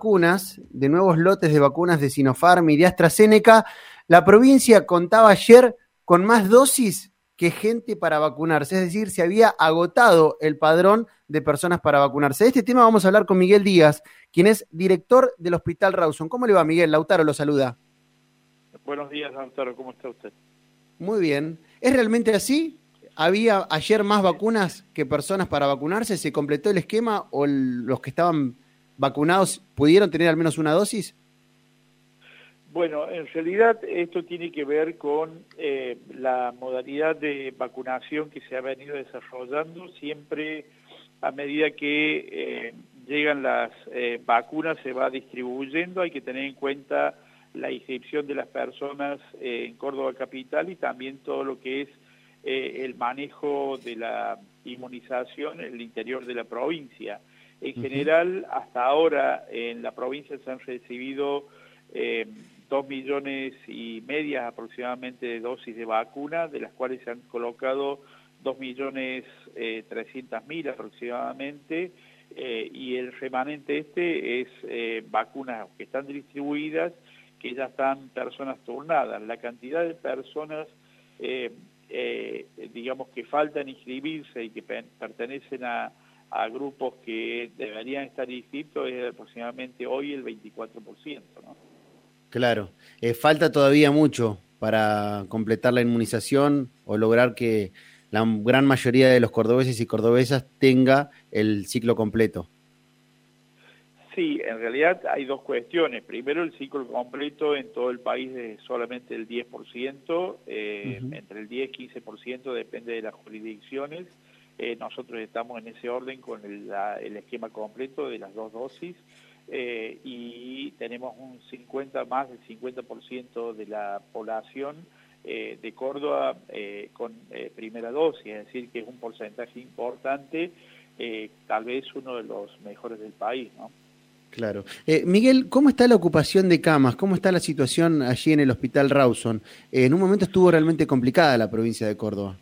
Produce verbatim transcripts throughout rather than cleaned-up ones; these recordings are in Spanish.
vacunas, de nuevos lotes de vacunas de Sinopharm y de AstraZeneca. La provincia contaba ayer con más dosis que gente para vacunarse, es decir, se había agotado el padrón de personas para vacunarse. De este tema vamos a hablar con Miguel Díaz, quien es director del Hospital Rawson. ¿Cómo le va, Miguel? Lautaro lo saluda. Buenos días, Lautaro, ¿cómo está usted? Muy bien. ¿Es realmente así? ¿Había ayer más vacunas que personas para vacunarse? ¿Se completó el esquema o el, los que estaban vacunados pudieron tener al menos una dosis? Bueno, en realidad esto tiene que ver con eh, la modalidad de vacunación que se ha venido desarrollando. Siempre a medida que eh, llegan las eh, vacunas se va distribuyendo. Hay que tener en cuenta la inscripción de las personas eh, en Córdoba Capital y también todo lo que es eh, el manejo de la inmunización en el interior de la provincia. En Uh-huh. general, hasta ahora en la provincia se han recibido eh, dos millones y media aproximadamente de dosis de vacuna, de las cuales se han colocado dos millones eh, trescientas mil aproximadamente, eh, y el remanente este es eh, vacunas que están distribuidas, que ya están personas turnadas. La cantidad de personas, eh, eh, digamos, que faltan inscribirse y que pertenecen a, a grupos que deberían estar inscritos es aproximadamente hoy el veinticuatro por ciento, ¿no? Claro. Eh, falta todavía mucho para completar la inmunización o lograr que la gran mayoría de los cordobeses y cordobesas tenga el ciclo completo. Sí, en realidad hay dos cuestiones. Primero, el ciclo completo en todo el país es solamente el diez por ciento, eh, Uh-huh. entre el diez y quince por ciento depende de las jurisdicciones. Eh, nosotros estamos en ese orden con el, la, el esquema completo de las dos dosis eh, y tenemos un cincuenta, más del cincuenta por ciento de la población eh, de Córdoba eh, con eh, primera dosis, es decir, que es un porcentaje importante, eh, tal vez uno de los mejores del país, ¿no? Claro. Eh, Miguel, ¿cómo está la ocupación de camas? ¿Cómo está la situación allí en el Hospital Rawson? Eh, en un momento estuvo realmente complicada la provincia de Córdoba.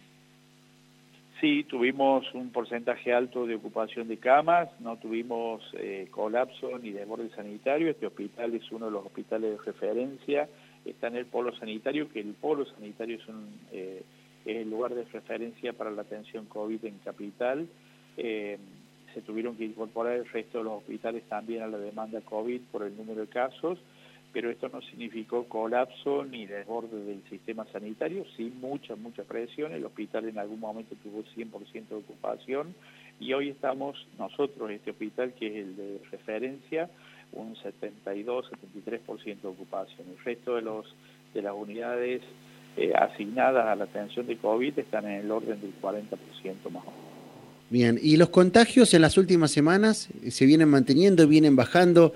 Sí, tuvimos un porcentaje alto de ocupación de camas, no tuvimos eh, colapso ni desborde sanitario. Este hospital es uno de los hospitales de referencia, está en el polo sanitario, que el polo sanitario es, un, eh, es el lugar de referencia para la atención COVID en Capital. Eh, se tuvieron que incorporar el resto de los hospitales también a la demanda COVID por el número de casos, pero esto no significó colapso ni desborde del sistema sanitario, sí mucha, mucha presión. El hospital en algún momento tuvo cien por ciento de ocupación y hoy estamos nosotros, este hospital que es el de referencia, un setenta y dos, setenta y tres por ciento de ocupación. El resto de, los, de las unidades eh, asignadas a la atención de COVID están en el orden del cuarenta por ciento más o menos. Bien, ¿y los contagios en las últimas semanas se vienen manteniendo, vienen bajando?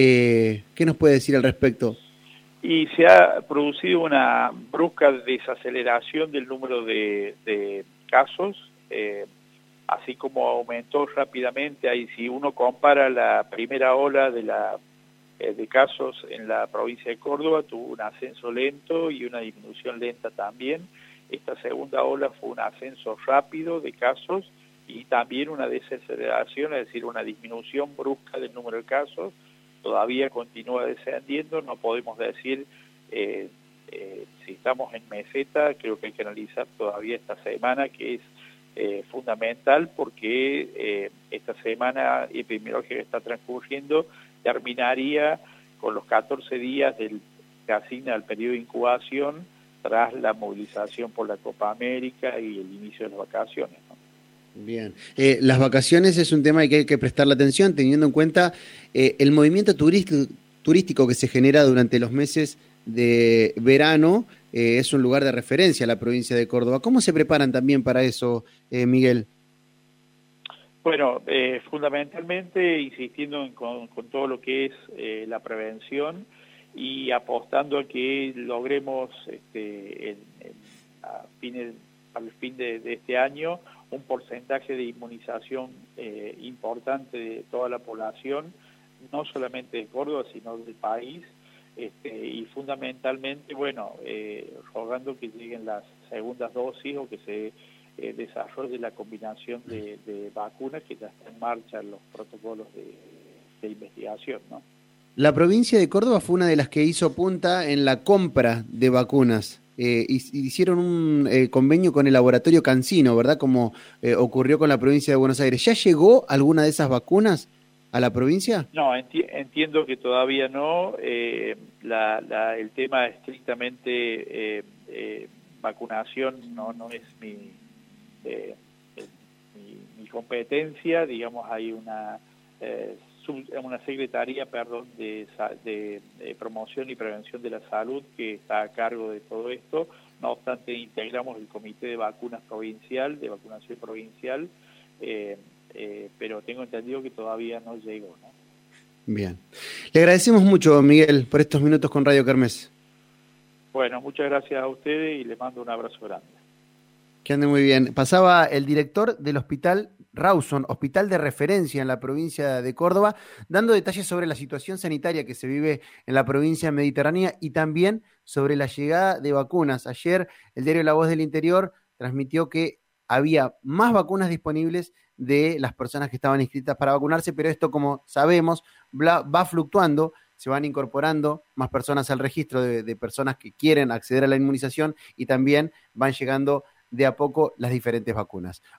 Eh, ¿qué nos puede decir al respecto? Y se ha producido una brusca desaceleración del número de, de casos, eh, así como aumentó rápidamente. Ahí, si uno compara la primera ola de, la, eh, de casos en la provincia de Córdoba, tuvo un ascenso lento y una disminución lenta también. Esta segunda ola fue un ascenso rápido de casos y también una desaceleración, es decir, una disminución brusca del número de casos. Todavía continúa descendiendo, no podemos decir eh, eh, si estamos en meseta. Creo que hay que analizar todavía esta semana, que es eh, fundamental porque eh, esta semana epidemiológica que está transcurriendo terminaría con los catorce días del, que asigna al periodo de incubación tras la movilización por la Copa América y el inicio de las vacaciones, ¿no? Bien, eh, las vacaciones es un tema que hay que prestarle atención teniendo en cuenta eh, el movimiento turístico, turístico que se genera durante los meses de verano. Eh, es un lugar de referencia la provincia de Córdoba. ¿Cómo se preparan también para eso, eh, Miguel? Bueno, eh, fundamentalmente insistiendo en, con, con todo lo que es eh, la prevención y apostando a que logremos este, en, en, a fines, al fin de, de este año un porcentaje de inmunización eh, importante de toda la población, no solamente de Córdoba, sino del país, este, y fundamentalmente, bueno, eh, rogando que lleguen las segundas dosis o que se eh, desarrolle la combinación de, de vacunas, que ya está en marcha los protocolos de, de investigación, ¿no? La provincia de Córdoba fue una de las que hizo punta en la compra de vacunas. Eh, hicieron un eh, convenio con el laboratorio Cancino, ¿verdad? Como eh, ocurrió con la provincia de Buenos Aires. ¿Ya llegó alguna de esas vacunas a la provincia? No, enti entiendo que todavía no. Eh, la, la, el tema estrictamente eh, eh, vacunación no, no es mi, eh, mi, mi competencia. Digamos, hay una, eh, sub, una secretaría perdón, de, de, de promoción y prevención de la salud que está a cargo de todo esto. No obstante, integramos el comité de vacunas provincial, de vacunación provincial, eh, eh, pero tengo entendido que todavía no llegó, ¿no? Bien. Le agradecemos mucho, Miguel, por estos minutos con Radio Kermés. Bueno, muchas gracias a ustedes y les mando un abrazo grande. Que ande muy bien. Pasaba el director del Hospital Rawson, hospital de referencia en la provincia de Córdoba, dando detalles sobre la situación sanitaria que se vive en la provincia mediterránea y también sobre la llegada de vacunas. Ayer el diario La Voz del Interior transmitió que había más vacunas disponibles de las personas que estaban inscritas para vacunarse, pero esto, como sabemos, va fluctuando, se van incorporando más personas al registro de, de personas que quieren acceder a la inmunización y también van llegando de a poco las diferentes vacunas.